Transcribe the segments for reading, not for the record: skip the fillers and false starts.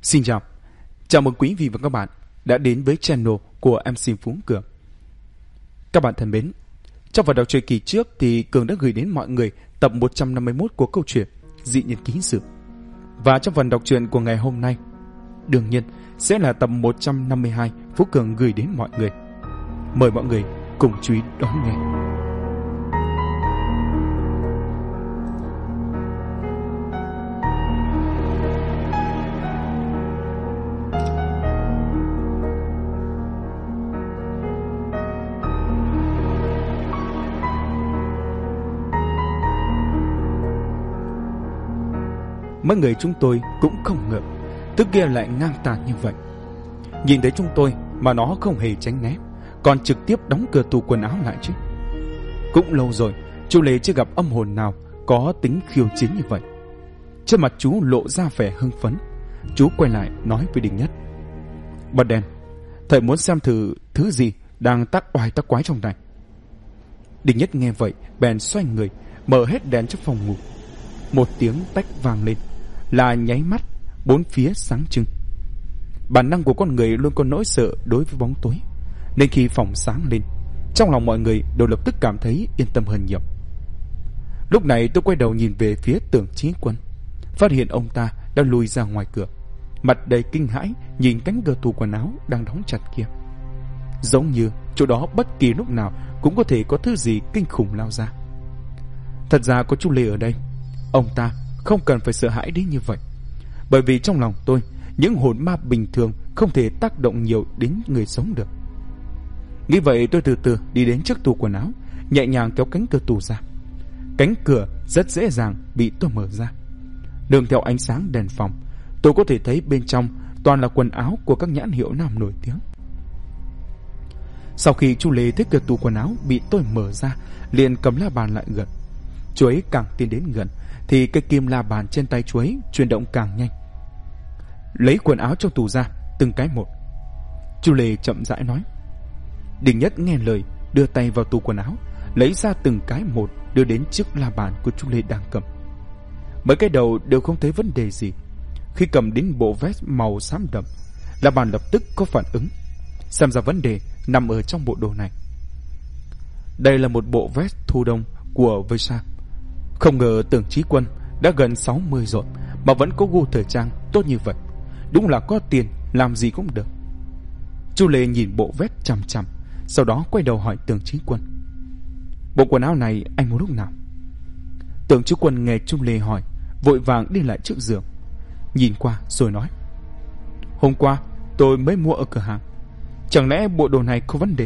Xin chào mừng quý vị và các bạn đã đến với channel của MC Phú Cường. Các bạn thân mến, trong phần đọc truyện kỳ trước thì Cường đã gửi đến mọi người tập 151 của câu chuyện Dị Nhân Ký Sự. Và trong phần đọc truyện của ngày hôm nay, đương nhiên sẽ là tập 152 Phú Cường gửi đến mọi người. Mời mọi người cùng chú ý đón nghe. Mấy người chúng tôi cũng không ngờ thứ kia lại ngang tàn như vậy. Nhìn thấy chúng tôi mà nó không hề tránh né, còn trực tiếp đóng cửa tủ quần áo lại chứ. Cũng lâu rồi chú Lê chưa gặp âm hồn nào có tính khiêu chiến như vậy. Trên mặt chú lộ ra vẻ hưng phấn. Chú quay lại nói với Đình Nhất: "Bật đèn, thầy muốn xem thử thứ gì đang tác oai tác quái trong này." Đình Nhất nghe vậy bèn xoay người mở hết đèn trong phòng ngủ. Một tiếng tách vang lên, là nháy mắt bốn phía sáng trưng. Bản năng của con người luôn có nỗi sợ đối với bóng tối, nên khi phòng sáng lên, trong lòng mọi người đều lập tức cảm thấy yên tâm hơn nhiều. Lúc này tôi quay đầu nhìn về phía Tưởng Chí Quân, phát hiện ông ta đã lùi ra ngoài cửa, mặt đầy kinh hãi nhìn cánh cửa tủ quần áo đang đóng chặt kia. Giống như chỗ đó bất kỳ lúc nào cũng có thể có thứ gì kinh khủng lao ra. Thật ra có chú Lê ở đây, ông ta không cần phải sợ hãi đến như vậy, bởi vì trong lòng tôi, những hồn ma bình thường không thể tác động nhiều đến người sống được. Nghĩ vậy tôi từ từ đi đến trước tủ quần áo, nhẹ nhàng kéo cánh cửa tủ ra. Cánh cửa rất dễ dàng bị tôi mở ra. Nương theo ánh sáng đèn phòng, tôi có thể thấy bên trong toàn là quần áo của các nhãn hiệu nam nổi tiếng. Sau khi chú Lê thấy cửa tủ quần áo bị tôi mở ra, liền cầm la bàn lại gần. Chú ấy càng tiến đến gần thì cây kim la bàn trên tay chú ấy chuyển động càng nhanh. Lấy quần áo trong tủ ra từng cái một, chú Lê chậm rãi nói. Đình Nhất nghe lời đưa tay vào tủ quần áo, lấy ra từng cái một đưa đến trước la bàn của chú Lê đang cầm. Mấy cái đầu đều không thấy vấn đề gì. Khi cầm đến bộ vest màu xám đậm, la bàn lập tức có phản ứng, xem ra vấn đề nằm ở trong bộ đồ này. Đây là một bộ vest thu đông của Versace. Không ngờ Tưởng Chí Quân đã gần 60 rồi mà vẫn có gu thời trang tốt như vậy. Đúng là có tiền làm gì cũng được. Chú Lê nhìn bộ vest chằm chằm, sau đó quay đầu hỏi Tưởng Chí Quân: "Bộ quần áo này anh mua lúc nào?" Tưởng Chí Quân nghe chú Lê hỏi, vội vàng đi lại trước giường, nhìn qua rồi nói: "Hôm qua tôi mới mua ở cửa hàng. Chẳng lẽ bộ đồ này có vấn đề?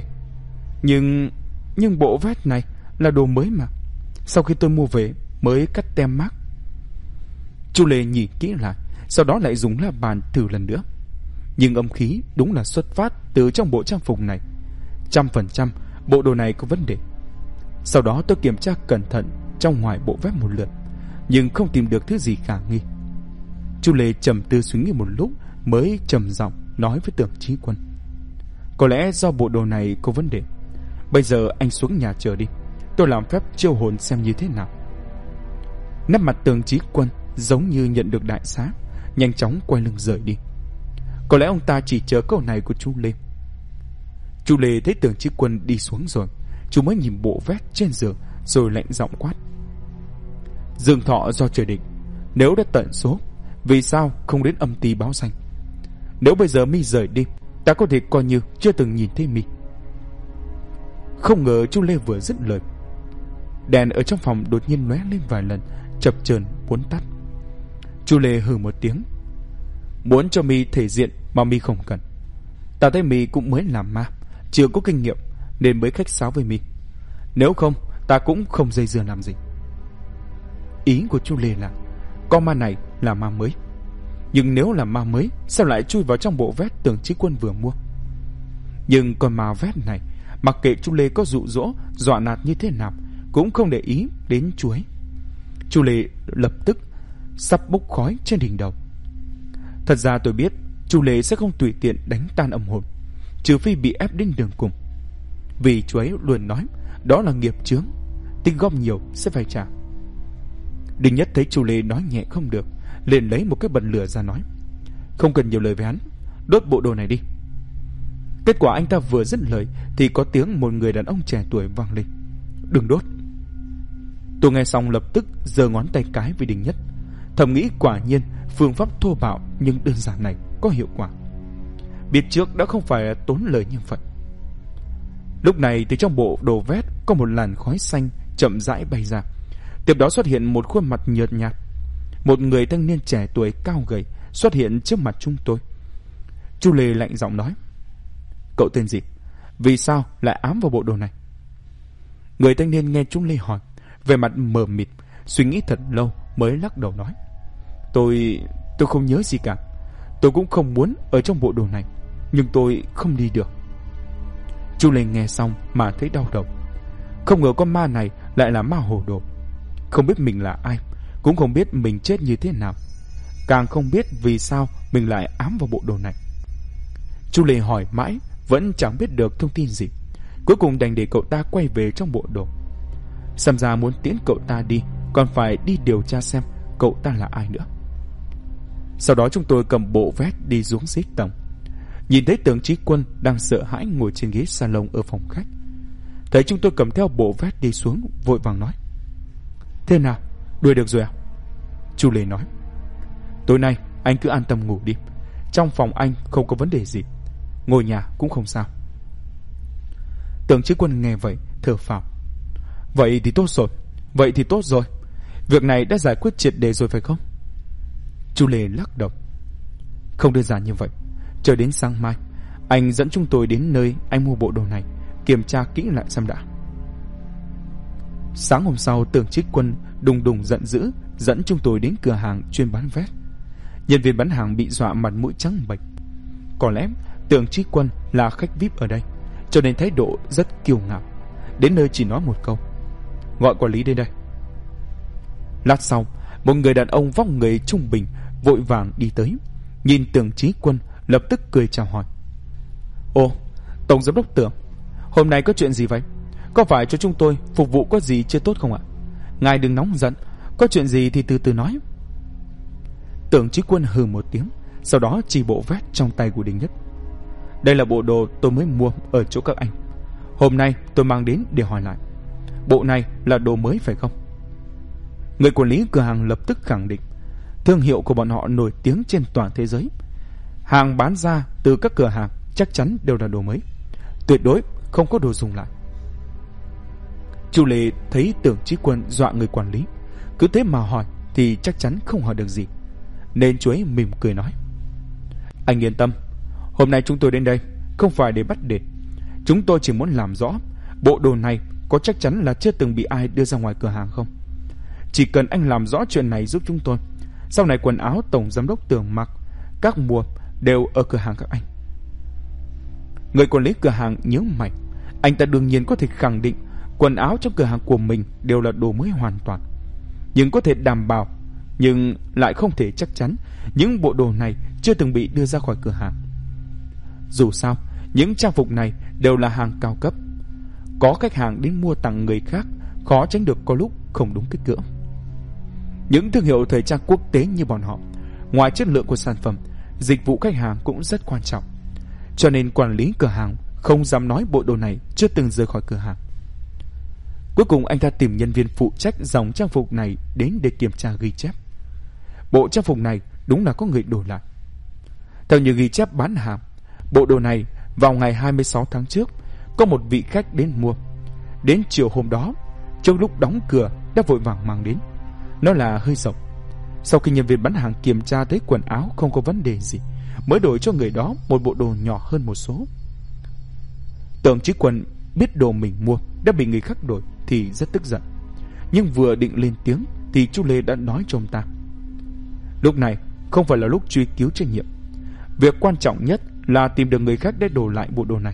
Nhưng bộ vest này là đồ mới mà. Sau khi tôi mua về mới cắt tem mác." Chú Lê nhìn kỹ lại, sau đó lại dùng la bàn thử lần nữa. Nhưng âm khí đúng là xuất phát từ trong bộ trang phục này. 100% bộ đồ này có vấn đề. Sau đó tôi kiểm tra cẩn thận trong ngoài bộ vest một lượt, nhưng không tìm được thứ gì khả nghi. Chú Lê trầm tư suy nghĩ một lúc mới trầm giọng nói với Tưởng Chí Quân: "Có lẽ do bộ đồ này có vấn đề. Bây giờ anh xuống nhà chờ đi, tôi làm phép chiêu hồn xem như thế nào." Nét mặt Tưởng Chí Quân giống như nhận được đại xá, nhanh chóng quay lưng rời đi. Có lẽ ông ta chỉ chờ câu này của chú Lê. Chú Lê thấy Tưởng Chí Quân đi xuống rồi, chú mới nhìn bộ vest trên giường rồi lạnh giọng quát: "Dương thọ do trời định, nếu đã tận số, vì sao không đến âm ty báo danh? Nếu bây giờ mi rời đi, ta có thể coi như chưa từng nhìn thấy mi." Không ngờ chú Lê vừa dứt lời, đèn ở trong phòng đột nhiên lóe lên vài lần, chập chờn muốn tắt. Chú Lê hừ một tiếng: "Muốn cho mi thể diện mà mi không cần. Ta thấy mi cũng mới làm ma, chưa có kinh nghiệm nên mới khách sáo với mi. Nếu không, ta cũng không dây dưa làm gì." Ý của chú Lê là con ma này là ma mới. Nhưng nếu là ma mới, sao lại chui vào trong bộ vest Tưởng Chí Quân vừa mua? Nhưng con ma vest này, mặc kệ chú Lê có dụ dỗ, dọa nạt như thế nào, cũng không để ý đến chú ấy. Chú Lê lập tức sắp bốc khói trên đỉnh đầu. Thật ra tôi biết chú Lê sẽ không tùy tiện đánh tan âm hồn, trừ phi bị ép đến đường cùng. Vì chú ấy luôn nói đó là nghiệp chướng, tích góp nhiều sẽ phải trả. Đình Nhất thấy chú Lê nói nhẹ không được, liền lấy một cái bật lửa ra nói: không cần nhiều lời với hắn, đốt bộ đồ này đi. Kết quả anh ta vừa dứt lời thì có tiếng một người đàn ông trẻ tuổi vang lên: Đừng đốt. Tôi nghe xong lập tức giơ ngón tay cái với Đinh Nhất, thầm nghĩ quả nhiên phương pháp thô bạo nhưng đơn giản này có hiệu quả. Biết trước đã không phải là tốn lời như vậy. Lúc này từ trong bộ đồ vét có một làn khói xanh chậm rãi bay ra. Tiếp đó xuất hiện một khuôn mặt nhợt nhạt. Một người thanh niên trẻ tuổi cao gầy xuất hiện trước mặt chúng tôi. Chu Lê lạnh giọng nói: Cậu tên gì? Vì sao lại ám vào bộ đồ này? Người thanh niên nghe Chu Lê hỏi, về mặt mờ mịt, suy nghĩ thật lâu mới lắc đầu nói: Tôi không nhớ gì cả. Tôi cũng không muốn ở trong bộ đồ này, nhưng tôi không đi được. Chu Lê nghe xong mà thấy đau đầu. Không ngờ con ma này lại là ma hồ đồ. Không biết mình là ai, cũng không biết mình chết như thế nào, càng không biết vì sao mình lại ám vào bộ đồ này. Chu Lê hỏi mãi vẫn chẳng biết được thông tin gì. Cuối cùng đành để cậu ta quay về trong bộ đồ. Xem ra muốn tiễn cậu ta đi còn phải đi điều tra xem cậu ta là ai nữa. Sau đó chúng tôi cầm bộ vét đi xuống dưới tầng. Nhìn thấy Tưởng Chí Quân đang sợ hãi ngồi trên ghế salon ở phòng khách. Thấy chúng tôi cầm theo bộ vét đi xuống, vội vàng nói: Thế nào, đuổi được rồi à? Chu Lê nói: Tối nay anh cứ an tâm ngủ đi. Trong phòng anh không có vấn đề gì, ngồi nhà cũng không sao. Tưởng Chí Quân nghe vậy thở phào: Vậy thì tốt rồi. Việc này đã giải quyết triệt để rồi phải không? Chu Lê lắc đầu: Không đơn giản như vậy. Chờ đến sáng mai, anh dẫn chúng tôi đến nơi anh mua bộ đồ này, kiểm tra kỹ lại xem đã. Sáng hôm sau, Tưởng Chí Quân đùng đùng giận dữ dẫn chúng tôi đến cửa hàng chuyên bán vét. Nhân viên bán hàng bị dọa mặt mũi trắng bệch. Có lẽ Tưởng Chí Quân là khách VIP ở đây, cho nên thái độ rất kiêu ngạo. Đến nơi chỉ nói một câu: Gọi quản lý đến đây. Lát sau, một người đàn ông vóc người trung bình vội vàng đi tới, nhìn Tưởng Chí Quân lập tức cười chào hỏi: Ồ, Tổng giám đốc Tưởng, hôm nay có chuyện gì vậy? Có phải cho chúng tôi phục vụ có gì chưa tốt không ạ? Ngài đừng nóng giận, có chuyện gì thì từ từ nói. Tưởng Chí Quân hừ một tiếng, sau đó chỉ bộ vét trong tay của Đinh Nhất: Đây là bộ đồ tôi mới mua ở chỗ các anh. Hôm nay tôi mang đến để hỏi lại, bộ này là đồ mới phải không? Người quản lý cửa hàng lập tức khẳng định thương hiệu của bọn họ nổi tiếng trên toàn thế giới. Hàng bán ra từ các cửa hàng chắc chắn đều là đồ mới, tuyệt đối không có đồ dùng lại. Chu Lê thấy Tưởng Chí Quân dọa người quản lý, cứ thế mà hỏi thì chắc chắn không hỏi được gì, nên chú ấy mỉm cười nói: Anh yên tâm, hôm nay chúng tôi đến đây không phải để bắt đền. Chúng tôi chỉ muốn làm rõ bộ đồ này có chắc chắn là chưa từng bị ai đưa ra ngoài cửa hàng không. Chỉ cần anh làm rõ chuyện này giúp chúng tôi, sau này quần áo Tổng giám đốc Tưởng mặc các mùa đều ở cửa hàng các anh. Người quản lý cửa hàng nhớ mày. Anh ta đương nhiên có thể khẳng định quần áo trong cửa hàng của mình đều là đồ mới hoàn toàn, nhưng có thể đảm bảo, nhưng lại không thể chắc chắn những bộ đồ này chưa từng bị đưa ra khỏi cửa hàng. Dù sao, những trang phục này đều là hàng cao cấp, có khách hàng đến mua tặng người khác, khó tránh được có lúc không đúng kích cỡ. Những thương hiệu thời trang quốc tế như bọn họ, ngoài chất lượng của sản phẩm, dịch vụ khách hàng cũng rất quan trọng, cho nên quản lý cửa hàng không dám nói bộ đồ này chưa từng rời khỏi cửa hàng. Cuối cùng anh ta tìm nhân viên phụ trách dòng trang phục này đến để kiểm tra ghi chép. Bộ trang phục này đúng là có người đổi lại. Theo như ghi chép bán hàng, bộ đồ này vào ngày 26 tháng trước có một vị khách đến mua. Đến chiều hôm đó, trong lúc đóng cửa đã vội vàng mang đến. Nó là hơi rộng. Sau khi nhân viên bán hàng kiểm tra thấy quần áo không có vấn đề gì, mới đổi cho người đó một bộ đồ nhỏ hơn một số. Tưởng Chí Quân biết đồ mình mua đã bị người khác đổi thì rất tức giận, nhưng vừa định lên tiếng thì chú Lê đã nói cho ông ta: Lúc này không phải là lúc truy cứu trách nhiệm. Việc quan trọng nhất là tìm được người khác đã đổi lại bộ đồ này.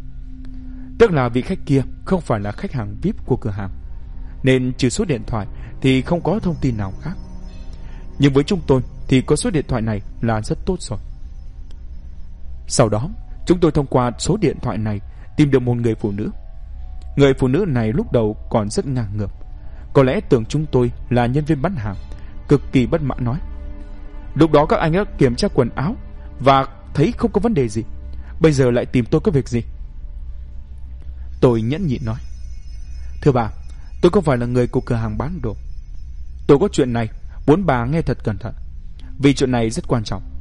Tức là vị khách kia không phải là khách hàng VIP của cửa hàng, nên trừ số điện thoại thì không có thông tin nào khác. Nhưng với chúng tôi thì có số điện thoại này là rất tốt rồi. Sau đó chúng tôi thông qua số điện thoại này tìm được một người phụ nữ. Người phụ nữ này lúc đầu còn rất ngang ngược, có lẽ tưởng chúng tôi là nhân viên bán hàng, cực kỳ bất mãn nói: Lúc đó các anh đã kiểm tra quần áo và thấy không có vấn đề gì. Bây giờ lại tìm tôi có việc gì? Tôi nhẫn nhịn nói: Thưa bà, tôi không phải là người của cửa hàng bán đồ. Tôi có chuyện này muốn bà nghe thật cẩn thận, vì chuyện này rất quan trọng.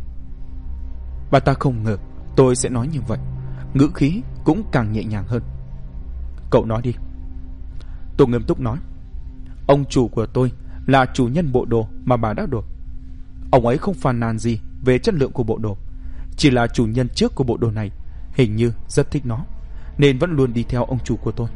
Bà ta không ngờ tôi sẽ nói như vậy, ngữ khí cũng càng nhẹ nhàng hơn. Cậu nói đi. Tôi nghiêm túc nói: Ông chủ của tôi là chủ nhân bộ đồ mà bà đã đổi. Ông ấy không phàn nàn gì về chất lượng của bộ đồ, chỉ là chủ nhân trước của bộ đồ này hình như rất thích nó, nên vẫn luôn đi theo ông chủ của tôi.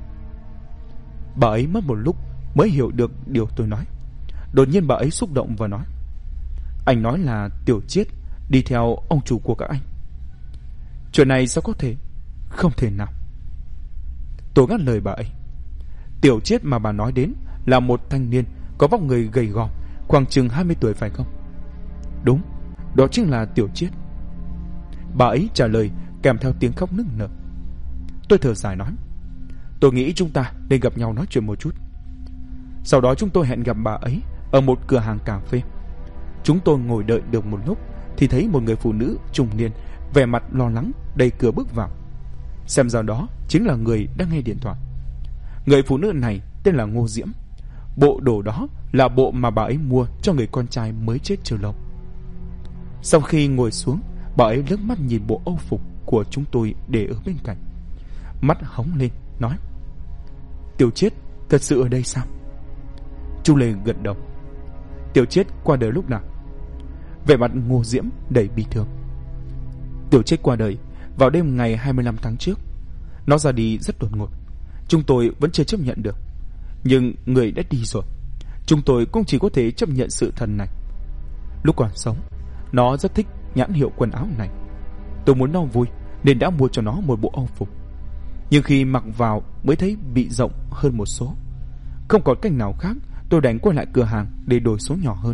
Bà ấy mất một lúc mới hiểu được điều tôi nói. Đột nhiên bà ấy xúc động và nói: Anh nói là Tiểu Chiết đi theo ông chủ của các anh? Chuyện này sao có thể? Không thể nào. Tôi ngắt lời bà ấy: Tiểu Chiết mà bà nói đến là một thanh niên có vóc người gầy gò, khoảng chừng 20 tuổi phải không? Đúng, đó chính là Tiểu Chiết. Bà ấy trả lời kèm theo tiếng khóc nức nở. Tôi thở dài nói: Tôi nghĩ chúng ta nên gặp nhau nói chuyện một chút. Sau đó chúng tôi hẹn gặp bà ấy ở một cửa hàng cà phê. Chúng tôi ngồi đợi được một lúc thì thấy một người phụ nữ trung niên vẻ mặt lo lắng đẩy cửa bước vào. Xem ra đó chính là người đang nghe điện thoại. Người phụ nữ này tên là Ngô Diễm. Bộ đồ đó là bộ mà bà ấy mua cho người con trai mới chết chưa lâu. Sau khi ngồi xuống, bà ấy liếc mắt nhìn bộ âu phục của chúng tôi để ở bên cạnh, mắt hóng lên nói: Tiểu Chiết thật sự ở đây sao? Chu Lê gật đầu. Tiểu Chiết qua đời lúc nào? Vẻ mặt Ngô Diễm đầy bi thương. Tiểu Chiết qua đời vào đêm ngày 25 tháng trước. Nó ra đi rất đột ngột, chúng tôi vẫn chưa chấp nhận được. Nhưng người đã đi rồi, chúng tôi cũng chỉ có thể chấp nhận sự thật này. Lúc còn sống, nó rất thích nhãn hiệu quần áo này. Tôi muốn nó vui nên đã mua cho nó một bộ âu phục. Nhưng khi mặc vào mới thấy bị rộng hơn một số. Không còn cách nào khác, tôi đành quay lại cửa hàng để đổi số nhỏ hơn.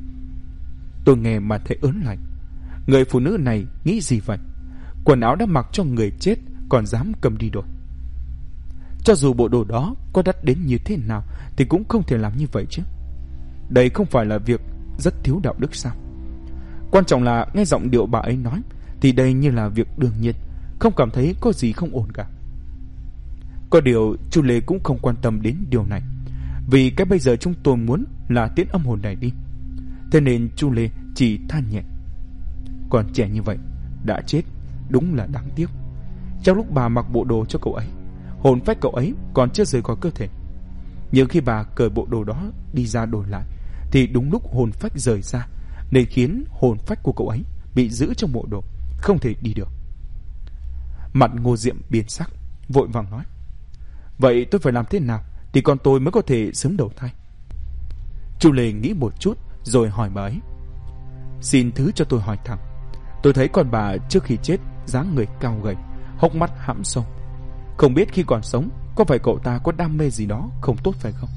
Tôi nghe mà thấy ớn lạnh. Người phụ nữ này nghĩ gì vậy? Quần áo đã mặc cho người chết còn dám cầm đi đổi. Cho dù bộ đồ đó có đắt đến như thế nào thì cũng không thể làm như vậy chứ. Đây không phải là việc rất thiếu đạo đức sao? Quan trọng là nghe giọng điệu bà ấy nói thì đây như là việc đương nhiên, không cảm thấy có gì không ổn cả. Có điều Chu Lê cũng không quan tâm đến điều này, vì cái bây giờ chúng tôi muốn là tiễn âm hồn này đi. Thế nên Chu Lê chỉ than nhẹ: Còn trẻ như vậy đã chết, đúng là đáng tiếc. Trong lúc bà mặc bộ đồ cho cậu ấy, hồn phách cậu ấy còn chưa rời khỏi cơ thể. Nhưng khi bà cởi bộ đồ đó đi ra đổi lại thì đúng lúc hồn phách rời ra, nên khiến hồn phách của cậu ấy bị giữ trong bộ đồ, không thể đi được. Mặt Ngô Diệm biến sắc, vội vàng nói: Vậy tôi phải làm thế nào thì con tôi mới có thể sớm đầu thai? Chu Lê nghĩ một chút rồi hỏi bà ấy: Xin thứ cho tôi hỏi thẳng. Tôi thấy con bà trước khi chết dáng người cao gầy, hốc mắt hãm sâu. Không biết khi còn sống có phải cậu ta có đam mê gì đó không tốt phải không?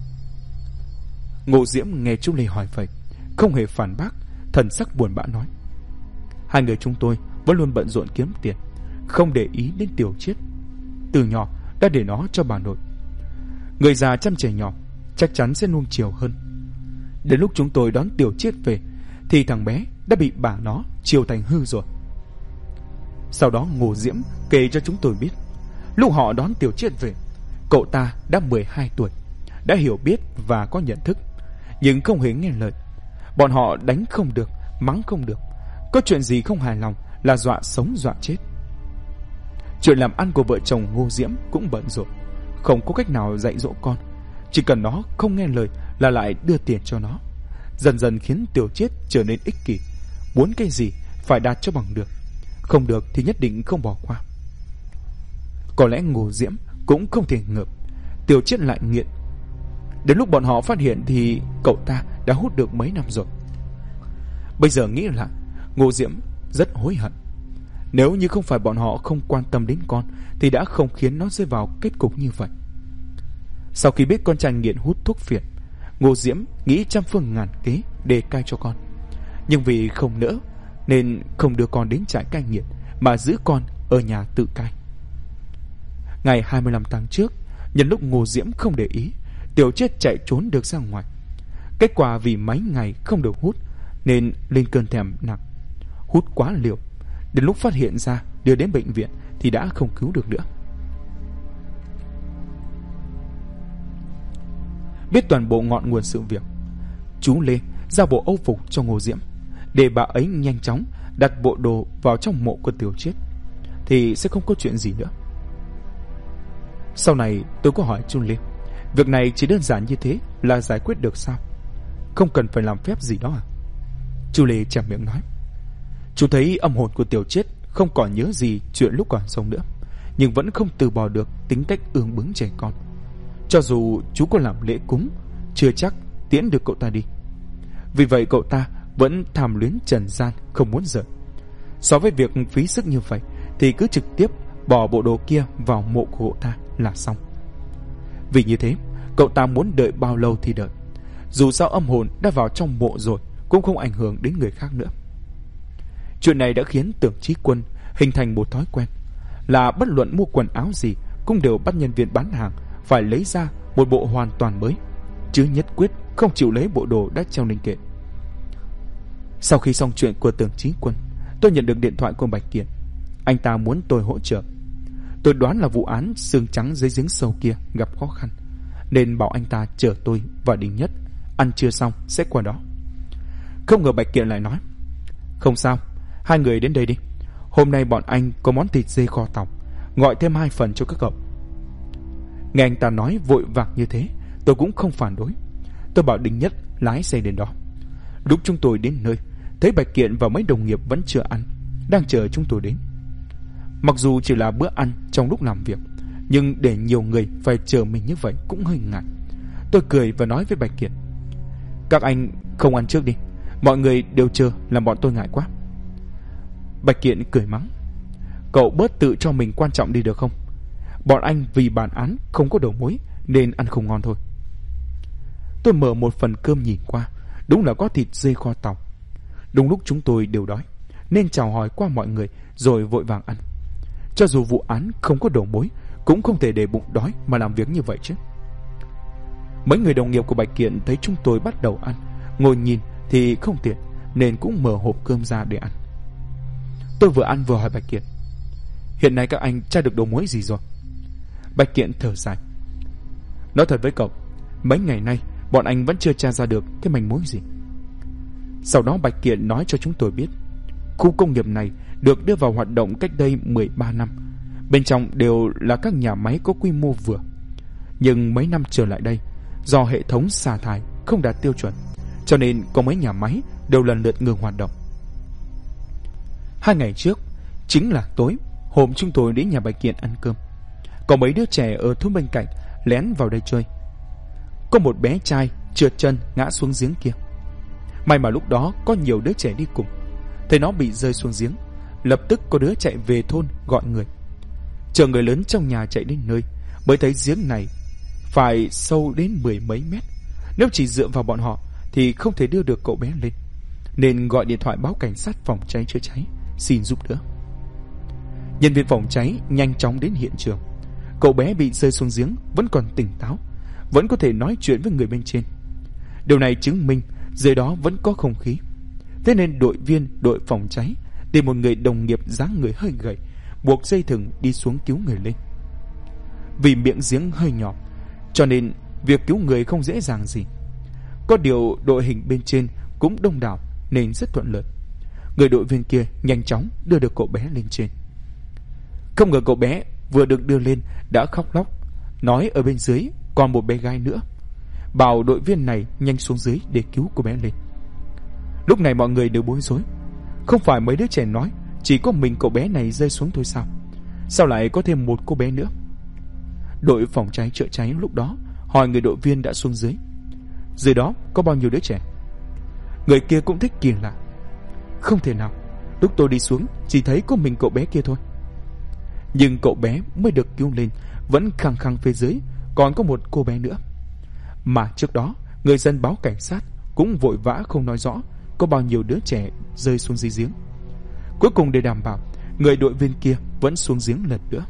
Ngô Diễm nghe Chu Lê hỏi vậy, không hề phản bác, thần sắc buồn bã nói: Hai người chúng tôi vẫn luôn bận rộn kiếm tiền, không để ý đến Tiểu Chiết. Từ nhỏ đã để nó cho bà nội. Người già chăm trẻ nhỏ chắc chắn sẽ nuông chiều hơn. Đến lúc chúng tôi đón Tiểu Chiết về thì thằng bé đã bị bà nó chiều thành hư rồi. Sau đó Ngô Diễm kể cho chúng tôi biết, lúc họ đón Tiểu Chiết về, cậu ta đã 12 tuổi, đã hiểu biết và có nhận thức, nhưng không hề nghe lời. Bọn họ đánh không được, mắng không được, có chuyện gì không hài lòng là dọa sống dọa chết. Chuyện làm ăn của vợ chồng Ngô Diễm cũng bận rộn, không có cách nào dạy dỗ con. Chỉ cần nó không nghe lời là lại đưa tiền cho nó. Dần dần khiến Tiểu Chiết trở nên ích kỷ, muốn cái gì phải đạt cho bằng được, không được thì nhất định không bỏ qua. Có lẽ Ngô Diễm cũng không thể ngờ Tiểu Chiết lại nghiện. Đến lúc bọn họ phát hiện thì cậu ta đã hút được mấy năm rồi. Bây giờ nghĩ lại, Ngô Diễm rất hối hận. Nếu như không phải bọn họ không quan tâm đến con thì đã không khiến nó rơi vào kết cục như vậy. Sau khi biết con trai nghiện hút thuốc phiện, Ngô Diễm nghĩ trăm phương ngàn kế để cai cho con. Nhưng vì không nỡ nên không đưa con đến trại cai nghiện mà giữ con ở nhà tự cai. Ngày 25 tháng trước, nhân lúc Ngô Diễm không để ý, Tiểu Chiết chạy trốn được ra ngoài. Kết quả vì mấy ngày không được hút nên lên cơn thèm nặng, hút quá liều. Đến lúc phát hiện ra đưa đến bệnh viện thì đã không cứu được nữa. Biết toàn bộ ngọn nguồn sự việc, chú Lê giao bộ âu phục cho Ngô Diễm để bà ấy nhanh chóng đặt bộ đồ vào trong mộ của Tiểu Chiết thì sẽ không có chuyện gì nữa. Sau này tôi có hỏi chú Lê, việc này chỉ đơn giản như thế là giải quyết được sao? Không cần phải làm phép gì đó à? Chú Lê chả miệng nói, chú thấy âm hồn của Tiểu Chiết không còn nhớ gì chuyện lúc còn sống nữa, nhưng vẫn không từ bỏ được tính cách ương bướng trẻ con. Cho dù chú có làm lễ cúng, chưa chắc tiễn được cậu ta đi. Vì vậy cậu ta vẫn tham luyến trần gian, không muốn rời. So với việc phí sức như vậy thì cứ trực tiếp bỏ bộ đồ kia vào mộ của cậu ta là xong. Vì như thế, cậu ta muốn đợi bao lâu thì đợi. Dù sao âm hồn đã vào trong mộ rồi cũng không ảnh hưởng đến người khác nữa. Chuyện này đã khiến Tưởng Chí Quân hình thành một thói quen là bất luận mua quần áo gì cũng đều bắt nhân viên bán hàng phải lấy ra một bộ hoàn toàn mới, chứ nhất quyết không chịu lấy bộ đồ đã treo lên kệ. Sau khi xong chuyện của Tưởng Chí Quân, tôi nhận được điện thoại của Bạch Kiện. Anh ta muốn tôi hỗ trợ. Tôi đoán là vụ án xương trắng dưới giếng sâu kia gặp khó khăn, nên bảo anh ta chở tôi và Đình Nhất ăn trưa xong sẽ qua đó. Không ngờ Bạch Kiện lại nói, không sao, hai người đến đây đi. Hôm nay bọn anh có món thịt dê kho tàu, gọi thêm 2 phần cho các cậu. Nghe anh ta nói vội vàng như thế, tôi cũng không phản đối. Tôi bảo Đình Nhất lái xe đến đó. Lúc chúng tôi đến nơi, thấy Bạch Kiện và mấy đồng nghiệp vẫn chưa ăn, đang chờ chúng tôi đến. Mặc dù chỉ là bữa ăn trong lúc làm việc, nhưng để nhiều người phải chờ mình như vậy cũng hơi ngại. Tôi cười và nói với Bạch Kiện, các anh không ăn trước đi, mọi người đều chờ làm bọn tôi ngại quá. Bạch Kiện cười mắng, cậu bớt tự cho mình quan trọng đi được không? Bọn anh vì bản án không có đầu mối nên ăn không ngon thôi. Tôi mở một phần cơm nhìn qua, đúng là có thịt dê kho tàu. Đúng lúc chúng tôi đều đói nên chào hỏi qua mọi người rồi vội vàng ăn. Cho dù vụ án không có đầu mối cũng không thể để bụng đói mà làm việc như vậy chứ. Mấy người đồng nghiệp của Bạch Kiện thấy chúng tôi bắt đầu ăn, ngồi nhìn thì không tiện nên cũng mở hộp cơm ra để ăn. Tôi vừa ăn vừa hỏi Bạch Kiện, hiện nay các anh tra được đầu mối gì rồi? Bạch Kiện thở dài, nói thật với cậu, mấy ngày nay bọn anh vẫn chưa tra ra được cái manh mối gì. Sau đó Bạch Kiện nói cho chúng tôi biết, khu công nghiệp này được đưa vào hoạt động cách đây 13 năm. Bên trong đều là các nhà máy có quy mô vừa. Nhưng mấy năm trở lại đây, do hệ thống xả thải không đạt tiêu chuẩn, cho nên có mấy nhà máy đều lần lượt ngừng hoạt động. 2 ngày trước, chính là tối, hôm chúng tôi đến nhà Bạch Kiện ăn cơm, có mấy đứa trẻ ở thôn bên cạnh lén vào đây chơi. Có một bé trai trượt chân ngã xuống giếng kia. May mà lúc đó có nhiều đứa trẻ đi cùng. Thấy nó bị rơi xuống giếng, lập tức có đứa chạy về thôn gọi người. Chờ người lớn trong nhà chạy đến nơi mới thấy giếng này phải sâu đến 10 mấy mét. Nếu chỉ dựa vào bọn họ thì không thể đưa được cậu bé lên, nên gọi điện thoại báo cảnh sát phòng cháy chữa cháy xin giúp đỡ. Nhân viên phòng cháy nhanh chóng đến hiện trường. Cậu bé bị rơi xuống giếng vẫn còn tỉnh táo, vẫn có thể nói chuyện với người bên trên. Điều này chứng minh dưới đó vẫn có không khí. Thế nên đội phòng cháy tìm một người đồng nghiệp dáng người hơi gầy, buộc dây thừng đi xuống cứu người lên. Vì miệng giếng hơi nhỏ, cho nên việc cứu người không dễ dàng gì. Có điều đội hình bên trên cũng đông đảo nên rất thuận lợi. Người đội viên kia nhanh chóng đưa được cậu bé lên trên. Không ngờ cậu bé vừa được đưa lên đã khóc lóc, nói ở bên dưới còn một bé gái nữa, bảo đội viên này nhanh xuống dưới để cứu cô bé lên. Lúc này mọi người đều bối rối. Không phải mấy đứa trẻ nói chỉ có mình cậu bé này rơi xuống thôi sao? Sao lại có thêm một cô bé nữa? Đội phòng cháy chữa cháy lúc đó hỏi người đội viên đã xuống dưới, dưới đó có bao nhiêu đứa trẻ? Người kia cũng thích kỳ lạ, không thể nào, lúc tôi đi xuống chỉ thấy có mình cậu bé kia thôi. Nhưng cậu bé mới được cứu lên vẫn khăng khăng phía dưới còn có một cô bé nữa. Mà trước đó người dân báo cảnh sát cũng vội vã không nói rõ có bao nhiêu đứa trẻ rơi xuống dưới giếng. Cuối cùng để đảm bảo, người đội viên kia vẫn xuống giếng lần nữa.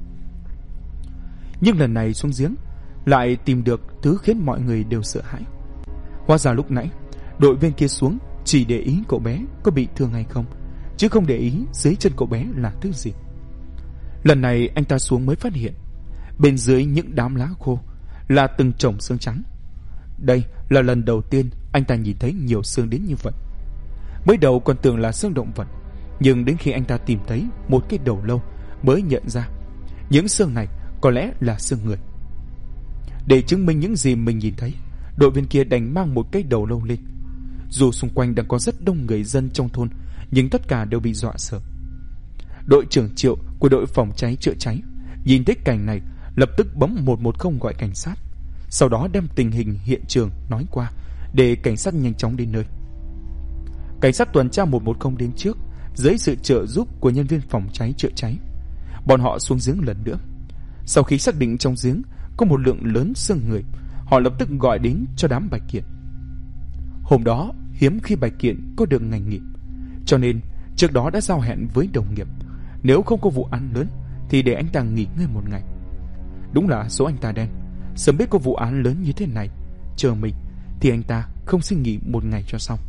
Nhưng lần này xuống giếng lại tìm được thứ khiến mọi người đều sợ hãi. Hóa ra lúc nãy đội viên kia xuống chỉ để ý cậu bé có bị thương hay không, chứ không để ý dưới chân cậu bé là thứ gì. Lần này anh ta xuống mới phát hiện bên dưới những đám lá khô là từng chồng xương trắng. Đây là lần đầu tiên anh ta nhìn thấy nhiều xương đến như vậy. Mới đầu còn tưởng là xương động vật, nhưng đến khi anh ta tìm thấy một cái đầu lâu mới nhận ra những xương này có lẽ là xương người. Để chứng minh những gì mình nhìn thấy, đội viên kia đành mang một cái đầu lâu lên. Dù xung quanh đang có rất đông người dân trong thôn, nhưng tất cả đều bị dọa sợ. Đội trưởng Triệu của đội phòng cháy chữa cháy nhìn thấy cảnh này, lập tức bấm 110 gọi cảnh sát, sau đó đem tình hình hiện trường nói qua để cảnh sát nhanh chóng đến nơi. Cảnh sát tuần tra 110 đến trước dưới sự trợ giúp của nhân viên phòng cháy chữa cháy. Bọn họ xuống giếng lần nữa. Sau khi xác định trong giếng có một lượng lớn xương người, họ lập tức gọi đến cho đám Bạch Kiện. Hôm đó hiếm khi Bạch Kiện có được ngày nghỉ, cho nên trước đó đã giao hẹn với đồng nghiệp, nếu không có vụ án lớn thì để anh ta nghỉ ngơi một ngày. Đúng là số anh ta đen, sớm biết có vụ án lớn như thế này chờ mình thì anh ta không xin nghỉ một ngày cho xong.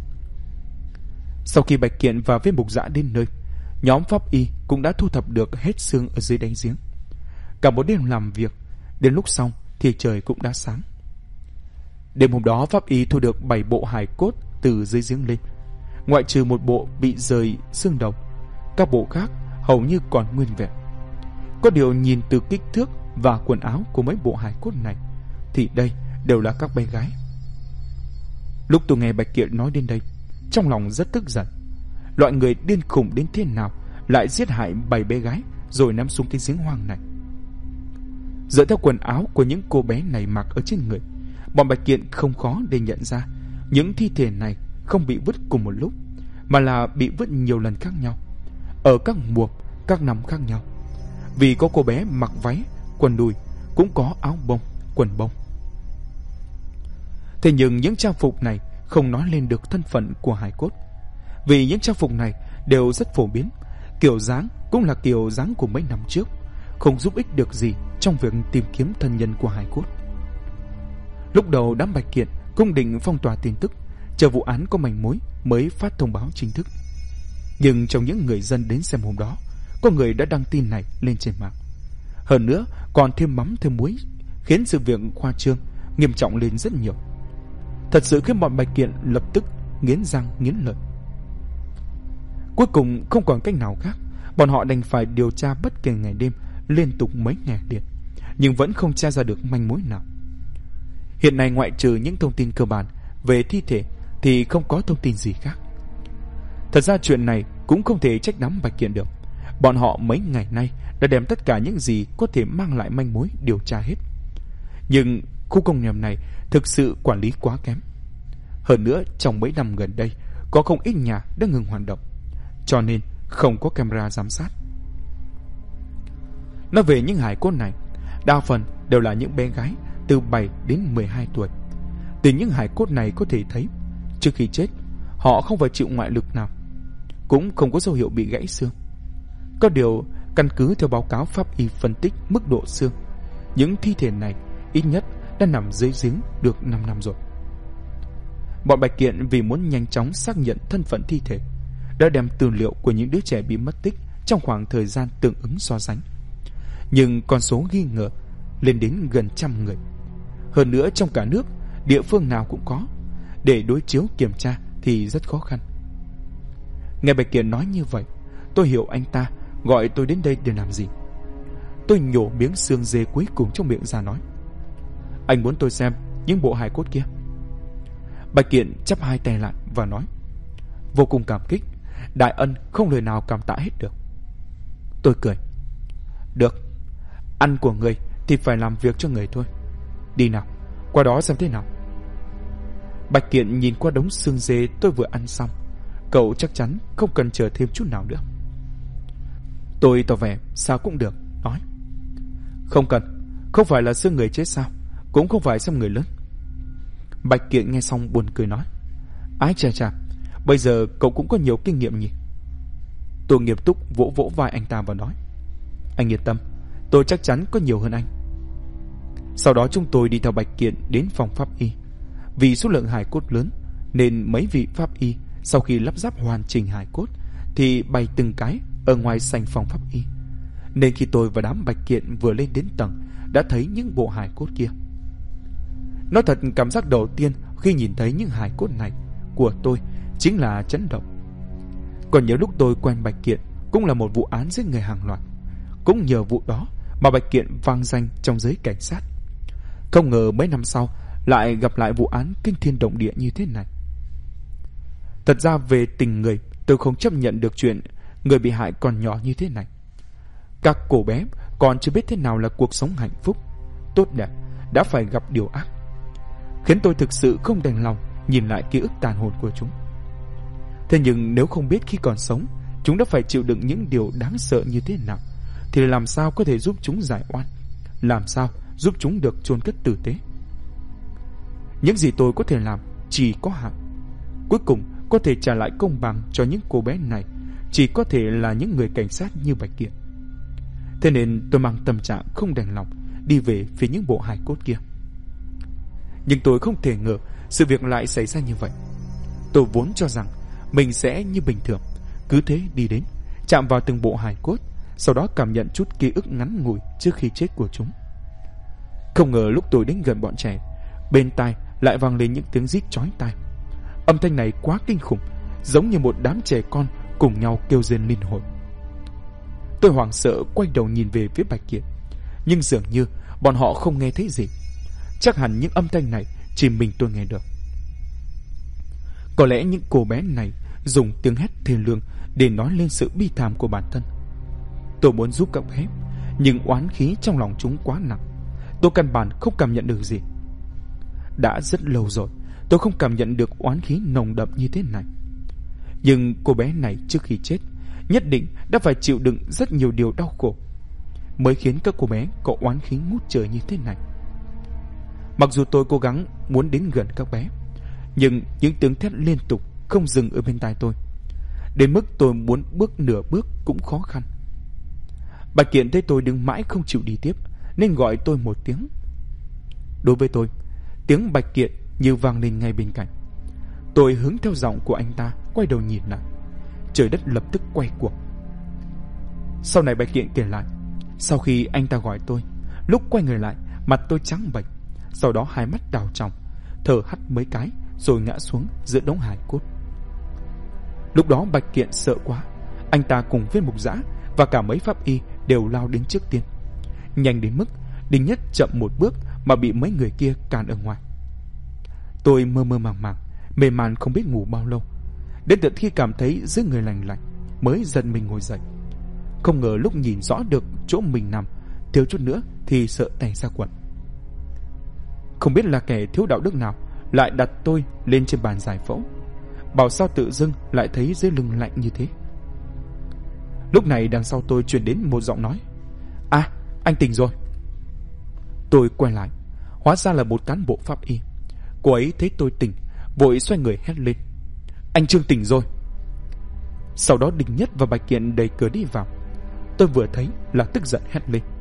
Sau khi Bạch Kiện và viên mục giã đến nơi, nhóm pháp y cũng đã thu thập được hết xương ở dưới đáy giếng. Cả một đêm làm việc, đến lúc xong thì trời cũng đã sáng. Đêm hôm đó pháp y thu được 7 bộ hài cốt từ dưới giếng lên. Ngoại trừ một bộ bị rời xương đồng, các bộ khác hầu như còn nguyên vẹn. Có điều nhìn từ kích thước và quần áo của mấy bộ hài cốt này thì đây đều là các bé gái. Lúc tôi nghe Bạch Kiện nói đến đây, trong lòng rất tức giận. Loại người điên khùng đến thế nào lại giết hại 7 bé gái rồi ném xuống cái giếng hoang này? Dựa theo quần áo của những cô bé này mặc ở trên người, bọn Bạch Kiện không khó để nhận ra những thi thể này không bị vứt cùng một lúc, mà là bị vứt nhiều lần khác nhau, ở các mùa, các năm khác nhau. Vì có cô bé mặc váy, quần đùi, cũng có áo bông, quần bông. Thế nhưng những trang phục này không nói lên được thân phận của hài cốt, vì những trang phục này đều rất phổ biến, kiểu dáng cũng là kiểu dáng của mấy năm trước, không giúp ích được gì trong việc tìm kiếm thân nhân của hài cốt. Lúc đầu đám Bạch Kiện cũng định phong tỏa tin tức, chờ vụ án có manh mối mới phát thông báo chính thức. Nhưng trong những người dân đến xem hôm đó, có người đã đăng tin này lên trên mạng. Hơn nữa còn thêm mắm thêm muối, khiến sự việc khoa trương, nghiêm trọng lên rất nhiều. Thật sự khiến bọn Bạch Kiện lập tức nghiến răng nghiến lợi. Cuối cùng không còn cách nào khác, bọn họ đành phải điều tra bất kể ngày đêm, liên tục mấy ngày liền, nhưng vẫn không tra ra được manh mối nào. Hiện nay ngoại trừ những thông tin cơ bản về thi thể thì không có thông tin gì khác. Thật ra chuyện này cũng không thể trách đám Bạch Kiện được. Bọn họ mấy ngày nay đã đem tất cả những gì có thể mang lại manh mối điều tra hết. Nhưng khu công nghiệp này thực sự quản lý quá kém. Hơn nữa trong mấy năm gần đây có không ít nhà đã ngừng hoạt động, cho nên không có camera giám sát. Nói về những hài cốt này, đa phần đều là những bé gái từ 7 đến 12 tuổi. Từ những hài cốt này có thể thấy, trước khi chết, họ không phải chịu ngoại lực nào, cũng không có dấu hiệu bị gãy xương. Có điều, căn cứ theo báo cáo pháp y phân tích mức độ xương, những thi thể này ít nhất đã nằm dưới giếng được 5 năm rồi. Bọn Bạch Kiện vì muốn nhanh chóng xác nhận thân phận thi thể, đã đem tư liệu của những đứa trẻ bị mất tích trong khoảng thời gian tương ứng so sánh. Nhưng con số nghi ngờ lên đến gần 100 người. Hơn nữa trong cả nước, địa phương nào cũng có, để đối chiếu kiểm tra thì rất khó khăn. Nghe Bạch Kiện nói như vậy, tôi hiểu anh ta gọi tôi đến đây để làm gì. Tôi nhổ miếng xương dê cuối cùng trong miệng ra nói: anh muốn tôi xem những bộ hài cốt kia? Bạch Kiện chắp hai tay lại và nói: vô cùng cảm kích, đại ân không lời nào cảm tạ hết được. Tôi cười: được, ăn của người thì phải làm việc cho người thôi. Đi nào, qua đó xem thế nào. Bạch Kiện nhìn qua đống xương dê tôi vừa ăn xong. Cậu chắc chắn không cần chờ thêm chút nào nữa. Tôi tỏ vẻ sao cũng được, nói: không cần, không phải là xương người chết sao, cũng không phải xương người lớn. Bạch Kiện nghe xong buồn cười nói: ái chà chà, bây giờ cậu cũng có nhiều kinh nghiệm nhỉ. Tôi nghiêm túc vỗ vỗ vai anh ta và nói: anh yên tâm, tôi chắc chắn có nhiều hơn anh. Sau đó chúng tôi đi theo Bạch Kiện đến phòng pháp y. Vì số lượng hài cốt lớn nên mấy vị pháp y sau khi lắp ráp hoàn chỉnh hài cốt thì bay từng cái ở ngoài sảnh phòng pháp y, nên khi tôi và đám Bạch Kiện vừa lên đến tầng đã thấy những bộ hài cốt kia. Nói thật, cảm giác đầu tiên khi nhìn thấy những hài cốt này của tôi chính là chấn động. Còn nhớ lúc tôi quen Bạch Kiện cũng là một vụ án giết người hàng loạt, cũng nhờ vụ đó mà Bạch Kiện vang danh trong giới cảnh sát. Không ngờ mấy năm sau lại gặp lại vụ án kinh thiên động địa như thế này. Thật ra về tình người, tôi không chấp nhận được chuyện người bị hại còn nhỏ như thế này. Các cô bé còn chưa biết thế nào là cuộc sống hạnh phúc, tốt đẹp, đã phải gặp điều ác, khiến tôi thực sự không đành lòng nhìn lại ký ức tàn hồn của chúng. Thế nhưng nếu không biết khi còn sống chúng đã phải chịu đựng những điều đáng sợ như thế nào, thì làm sao có thể giúp chúng giải oan, làm sao giúp chúng được chôn cất tử tế. Những gì tôi có thể làm chỉ có hạn. Cuối cùng có thể trả lại công bằng cho những cô bé này chỉ có thể là những người cảnh sát như Bạch Kiện. Thế nên tôi mang tâm trạng không đành lòng đi về phía những bộ hài cốt kia. Nhưng tôi không thể ngờ sự việc lại xảy ra như vậy. Tôi vốn cho rằng mình sẽ như bình thường, cứ thế đi đến, chạm vào từng bộ hài cốt, sau đó cảm nhận chút ký ức ngắn ngủi trước khi chết của chúng. Không ngờ lúc tôi đến gần bọn trẻ, bên tai lại vang lên những tiếng rít chói tai. Âm thanh này quá kinh khủng, giống như một đám trẻ con cùng nhau kêu rên liên hồi. Tôi hoảng sợ quay đầu nhìn về phía Bạch Kiện, nhưng dường như bọn họ không nghe thấy gì. Chắc hẳn những âm thanh này chỉ mình tôi nghe được. Có lẽ những cô bé này dùng tiếng hét thê lương để nói lên sự bi thảm của bản thân. Tôi muốn giúp các bé, nhưng oán khí trong lòng chúng quá nặng, tôi căn bản không cảm nhận được gì. Đã rất lâu rồi tôi không cảm nhận được oán khí nồng đậm như thế này. Nhưng cô bé này trước khi chết nhất định đã phải chịu đựng rất nhiều điều đau khổ, mới khiến các cô bé có oán khí ngút trời như thế này. Mặc dù tôi cố gắng muốn đến gần các bé, nhưng những tiếng thét liên tục không dừng ở bên tai tôi, đến mức tôi muốn bước nửa bước cũng khó khăn. Bạch Kiện thấy tôi đứng mãi không chịu đi tiếp nên gọi tôi một tiếng. Đối với tôi, tiếng Bạch Kiện như vang lên ngay bên cạnh. Tôi hướng theo giọng của anh ta quay đầu nhìn lại, trời đất lập tức quay cuồng. Sau này Bạch Kiện kể lại, sau khi anh ta gọi tôi, lúc quay người lại mặt tôi trắng bệch, sau đó hai mắt đào tròng, thở hắt mấy cái rồi ngã xuống giữa đống hài cốt. Lúc đó Bạch Kiện sợ quá, anh ta cùng với Mục Dã và cả mấy pháp y đều lao đến trước tiên, nhanh đến mức Đinh Nhất chậm một bước mà bị mấy người kia cản ở ngoài. Tôi mơ mơ màng màng, mê man không biết ngủ bao lâu, đến tận khi cảm thấy dưới người lành lạnh mới giật mình ngồi dậy. Không ngờ lúc nhìn rõ được chỗ mình nằm, thiếu chút nữa thì sợ tè ra quần. Không biết là kẻ thiếu đạo đức nào lại đặt tôi lên trên bàn giải phẫu, bảo sao tự dưng lại thấy dưới lưng lạnh như thế. Lúc này đằng sau tôi truyền đến một giọng nói: "À, anh tỉnh rồi." Tôi quay lại, hóa ra là một cán bộ pháp y. Cô ấy thấy tôi tỉnh, vội xoay người hét lên: "Anh Trương tỉnh rồi." Sau đó Đinh Nhất và Bạch Kiện đẩy cửa đi vào. Tôi vừa thấy là tức giận hét lên: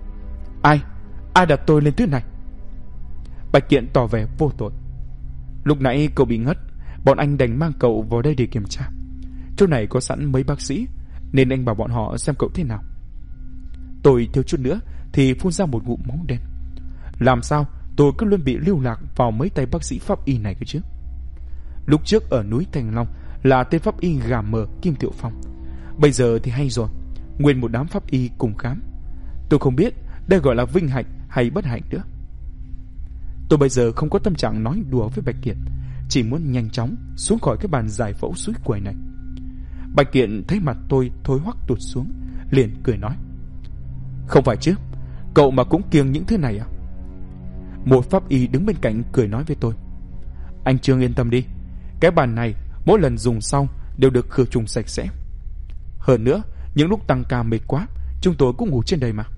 Ai đặt tôi lên thứ này?" Bạch Kiện tỏ vẻ vô tội: "Lúc nãy cậu bị ngất, bọn anh đành mang cậu vào đây để kiểm tra. Chỗ này có sẵn mấy bác sĩ, nên anh bảo bọn họ xem cậu thế nào." Tôi thiếu chút nữa thì phun ra một ngụm máu đen. Làm sao tôi cứ luôn bị lưu lạc vào mấy tay bác sĩ pháp y này cơ chứ? Lúc trước ở núi Thành Long là tên pháp y gà mờ Kim Thiệu Phong, bây giờ thì hay rồi, nguyên một đám pháp y cùng khám. Tôi không biết đây gọi là vinh hạnh hay bất hạnh nữa. Tôi bây giờ không có tâm trạng nói đùa với Bạch Kiện, chỉ muốn nhanh chóng xuống khỏi cái bàn giải phẫu suối quẩy này. Bạch Kiện thấy mặt tôi thối hoắc tụt xuống, liền cười nói: "Không phải chứ, cậu mà cũng kiêng những thứ này à?" Một pháp y đứng bên cạnh cười nói với tôi: "Anh Trương yên tâm đi, cái bàn này mỗi lần dùng xong đều được khử trùng sạch sẽ. Hơn nữa, những lúc tăng ca mệt quá, chúng tôi cũng ngủ trên đây mà."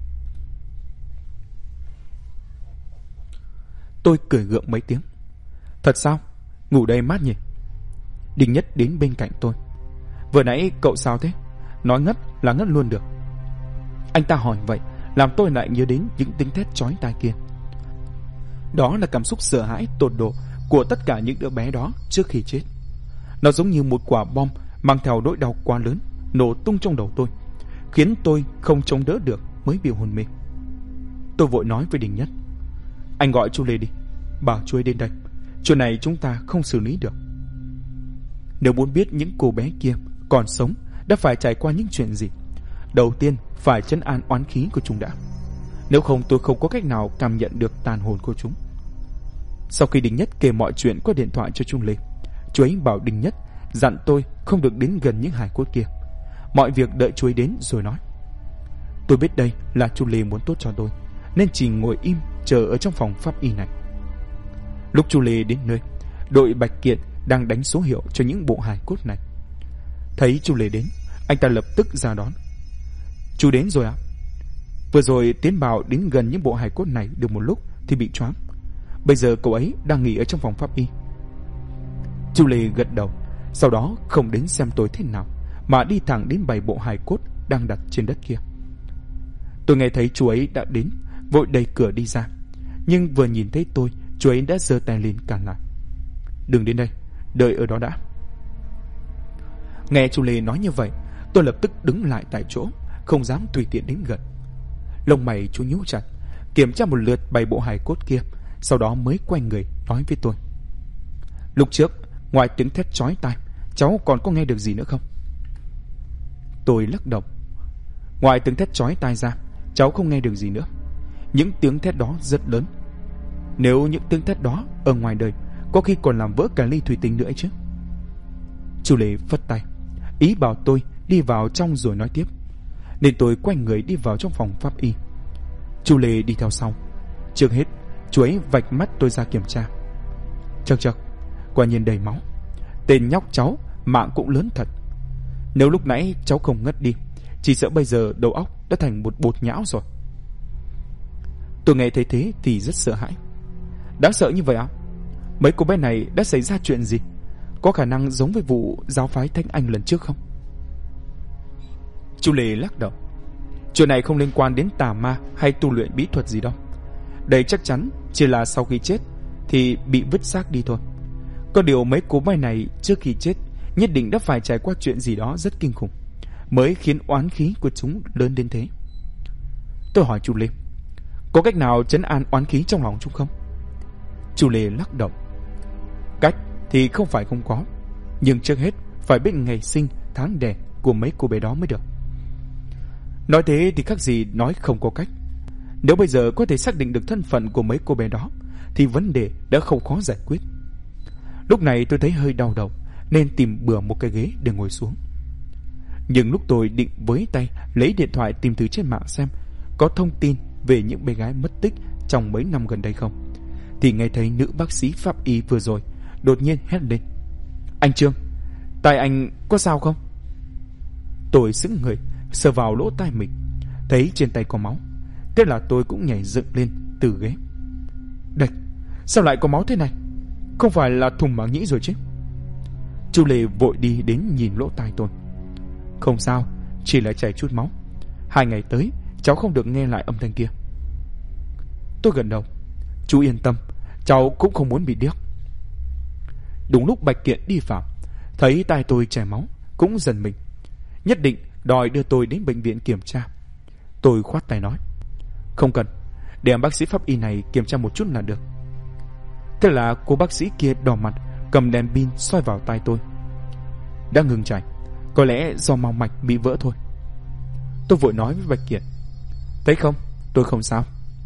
Tôi cười gượng mấy tiếng: "Thật sao? Ngủ đây mát nhỉ?" Đinh Nhất đến bên cạnh tôi: "Vừa nãy cậu sao thế? Nói ngất là ngất luôn được." Anh ta hỏi vậy làm tôi lại nhớ đến những tiếng thét chói tai kia. Đó là cảm xúc sợ hãi tột độ của tất cả những đứa bé đó trước khi chết. Nó giống như một quả bom mang theo nỗi đau quá lớn nổ tung trong đầu tôi, khiến tôi không chống đỡ được mới bị hôn mê. Tôi vội nói với Đình Nhất: anh gọi chú Lê đi, bảo chú ấy đến đây, chuyện này chúng ta không xử lý được. Nếu muốn biết những cô bé kia còn sống đã phải trải qua những chuyện gì, đầu tiên phải trấn an oán khí của chúng đã. Nếu không tôi không có cách nào cảm nhận được tàn hồn của chúng. Sau khi Đình Nhất kể mọi chuyện qua điện thoại cho chú Lê, chú ấy bảo Đình Nhất dặn tôi không được đến gần những hài cốt kia, mọi việc đợi chú ấy đến rồi nói. Tôi biết đây là chú Lê muốn tốt cho tôi, nên chỉ ngồi im chờ ở trong phòng pháp y này. Lúc chú Lê đến nơi, đội Bạch Kiện đang đánh số hiệu cho những bộ hài cốt này. Thấy chú Lê đến, anh ta lập tức ra đón. Chú đến rồi ạ? Vừa rồi Tiến Bảo đến gần những bộ hài cốt này được một lúc thì bị choáng. Bây giờ cậu ấy đang nghỉ ở trong phòng pháp y. Chú Lê gật đầu, sau đó không đến xem tôi thế nào mà đi thẳng đến 7 bộ hài cốt đang đặt trên đất kia. Tôi nghe thấy chú ấy đã đến, vội đẩy cửa đi ra, nhưng vừa nhìn thấy tôi, chú ấy đã giơ tay lên cản lại. Đừng đến đây, đợi ở đó đã. Nghe chú Lê nói như vậy, tôi lập tức đứng lại tại chỗ, không dám tùy tiện đến gần. Lông mày chú nhíu chặt, kiểm tra một lượt 7 bộ hài cốt kia, sau đó mới quay người nói với tôi: lúc trước ngoài tiếng thét chói tai, cháu còn có nghe được gì nữa không? Tôi lắc đầu. Ngoài tiếng thét chói tai ra, cháu không nghe được gì nữa. Những tiếng thét đó rất lớn. Nếu những tiếng thét đó ở ngoài đời, có khi còn làm vỡ cả ly thủy tinh nữa ấy chứ. Chú Lê phất tay, ý bảo tôi đi vào trong rồi nói tiếp, nên tôi quay người đi vào trong phòng pháp y. Chú Lê đi theo sau. Trước hết, chú ấy vạch mắt tôi ra kiểm tra. Chậc, quả nhiên đầy máu. Tên nhóc cháu mạng cũng lớn thật. Nếu lúc nãy cháu không ngất đi, chỉ sợ bây giờ đầu óc đã thành một bột nhão rồi. Tôi nghe thấy thế thì rất sợ hãi. Đáng sợ như vậy à? Mấy cô bé này đã xảy ra chuyện gì? Có khả năng giống với vụ giáo phái Thánh Anh lần trước không? Chú Lê lắc đầu. Chuyện này không liên quan đến tà ma hay tu luyện bí thuật gì đâu. Đây chắc chắn chỉ là sau khi chết thì bị vứt xác đi thôi. Có điều mấy cô bé này trước khi chết nhất định đã phải trải qua chuyện gì đó rất kinh khủng, mới khiến oán khí của chúng lớn đến thế. Tôi hỏi chú Lê, có cách nào trấn an oán khí trong lòng chúng không? Chú Lê lắc đầu. Cách thì không phải không có, nhưng trước hết phải biết ngày sinh tháng đẻ của mấy cô bé đó mới được. Nói thế thì khác gì nói không có cách. Nếu bây giờ có thể xác định được thân phận của mấy cô bé đó thì vấn đề đã không khó giải quyết. Lúc này tôi thấy hơi đau đầu, nên tìm bừa một cái ghế để ngồi xuống. Nhưng lúc tôi định với tay lấy điện thoại tìm thử trên mạng xem có thông tin về những bé gái mất tích trong mấy năm gần đây không, thì nghe thấy nữ bác sĩ pháp y vừa rồi đột nhiên hét lên: Anh Trương, tai anh có sao không? Tôi sững người, sờ vào lỗ tai mình, thấy trên tay có máu. Thế là tôi cũng nhảy dựng lên từ ghế. Đạch, sao lại có máu thế này? Không phải là thùng màng nhĩ rồi chứ? Chú Lê vội đi đến nhìn lỗ tai tôi. Không sao, chỉ là chảy chút máu. 2 ngày tới cháu không được nghe lại âm thanh kia. Tôi gật đầu. Chú yên tâm, cháu cũng không muốn bị điếc. Đúng lúc Bạch Kiện đi vào, thấy tai tôi chảy máu, cũng giật mình, nhất định đòi đưa tôi đến bệnh viện kiểm tra. Tôi khoát tay nói: Không cần, để bác sĩ pháp y này kiểm tra một chút là được. Thế là cô bác sĩ kia đỏ mặt, cầm đèn pin soi vào tai tôi. Đã ngừng chảy, có lẽ do mao mạch bị vỡ thôi. Tôi vội nói với Bạch Kiện: Thấy không, tôi không sao.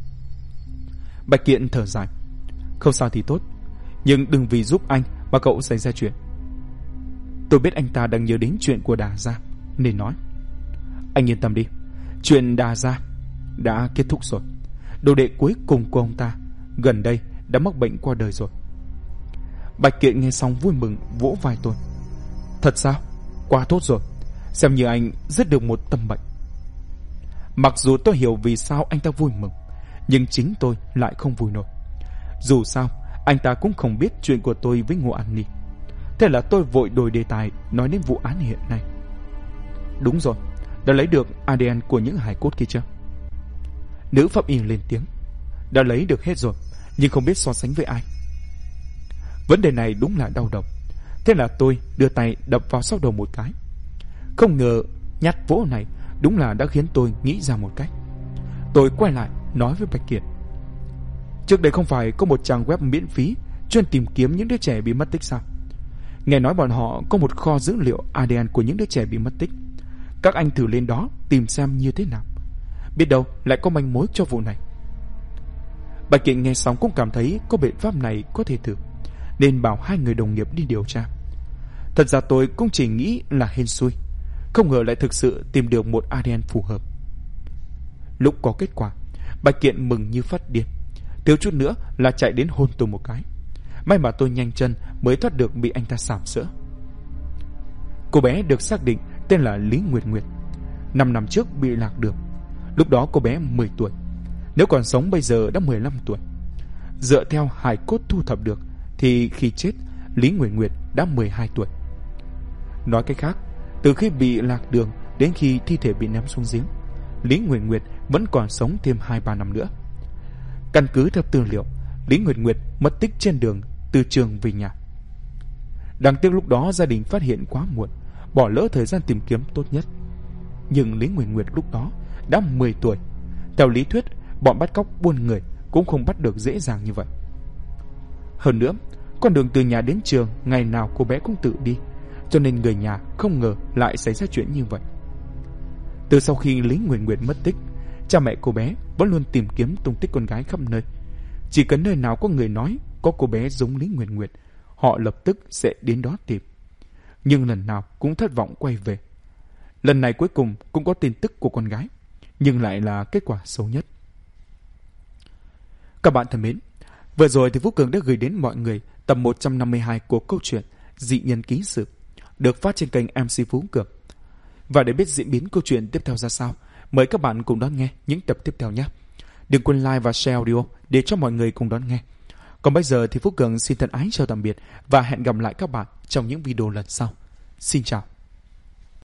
Bạch Kiện thở dài: Không sao thì tốt, nhưng đừng vì giúp anh mà cậu xảy ra chuyện. Tôi biết anh ta đang nhớ đến chuyện của Đà Gia, nên nói: Anh yên tâm đi, chuyện Đà Gia đã kết thúc rồi. Đồ đệ cuối cùng của ông ta gần đây đã mắc bệnh qua đời rồi. Bạch Kiện nghe xong vui mừng vỗ vai tôi: Thật sao? Quá tốt rồi, xem như anh dứt được một tâm bệnh. Mặc dù tôi hiểu vì sao anh ta vui mừng, nhưng chính tôi lại không vui nổi. Dù sao anh ta cũng không biết chuyện của tôi với Ngô An Ni. Thế là tôi vội đổi đề tài, nói đến vụ án hiện nay. Đúng rồi, đã lấy được ADN của những hài cốt kia chưa? Nữ pháp y lên tiếng: Đã lấy được hết rồi, nhưng không biết so sánh với ai. Vấn đề này đúng là đau đầu. Thế là tôi đưa tay đập vào sau đầu một cái. Không ngờ nhát vỗ này đúng là đã khiến tôi nghĩ ra một cách. Tôi quay lại nói với Bạch Kiệt: trước đây không phải có một trang web miễn phí chuyên tìm kiếm những đứa trẻ bị mất tích sao? Nghe nói bọn họ có một kho dữ liệu ADN của những đứa trẻ bị mất tích. Các anh thử lên đó tìm xem như thế nào, biết đâu lại có manh mối cho vụ này. Bạch Kiệt nghe xong cũng cảm thấy có biện pháp này có thể thử, nên bảo hai người đồng nghiệp đi điều tra. Thật ra tôi cũng chỉ nghĩ là hên xui, không ngờ lại thực sự tìm được một ADN phù hợp. Lúc có kết quả, Bạch Kiện mừng như phát điên, thiếu chút nữa là chạy đến hôn tôi một cái. May mà tôi nhanh chân mới thoát được bị anh ta sàm sỡ. Cô bé được xác định tên là Lý Nguyệt Nguyệt. 5 năm trước bị lạc đường. Lúc đó cô bé 10 tuổi. Nếu còn sống bây giờ đã 15 tuổi. Dựa theo hài cốt thu thập được thì khi chết, Lý Nguyệt Nguyệt đã 12 tuổi. Nói cách khác, từ khi bị lạc đường đến khi thi thể bị ném xuống giếng, Lý Nguyệt Nguyệt vẫn còn sống thêm 2-3 năm nữa. Căn cứ theo tư liệu, Lý Nguyệt Nguyệt mất tích trên đường từ trường về nhà. Đáng tiếc lúc đó gia đình phát hiện quá muộn, bỏ lỡ thời gian tìm kiếm tốt nhất. Nhưng Lý Nguyệt Nguyệt lúc đó đã 10 tuổi. Theo lý thuyết, bọn bắt cóc buôn người cũng không bắt được dễ dàng như vậy. Hơn nữa, con đường từ nhà đến trường ngày nào cô bé cũng tự đi, cho nên người nhà không ngờ lại xảy ra chuyện như vậy. Từ sau khi Lý Nguyệt Nguyệt mất tích, cha mẹ cô bé vẫn luôn tìm kiếm tung tích con gái khắp nơi. Chỉ cần nơi nào có người nói có cô bé giống Lý Nguyệt Nguyệt, họ lập tức sẽ đến đó tìm. Nhưng lần nào cũng thất vọng quay về. Lần này cuối cùng cũng có tin tức của con gái, nhưng lại là kết quả xấu nhất. Các bạn thân mến, vừa rồi thì Vũ Cường đã gửi đến mọi người tập 152 của câu chuyện Dị Nhân Ký Sự, được phát trên kênh MC Vũ Cường. Và để biết diễn biến câu chuyện tiếp theo ra sao, mời các bạn cùng đón nghe những tập tiếp theo nhé. Đừng quên like và share audio để cho mọi người cùng đón nghe. Còn bây giờ thì Vũ Cường xin thân ái chào tạm biệt và hẹn gặp lại các bạn trong những video lần sau. Xin chào.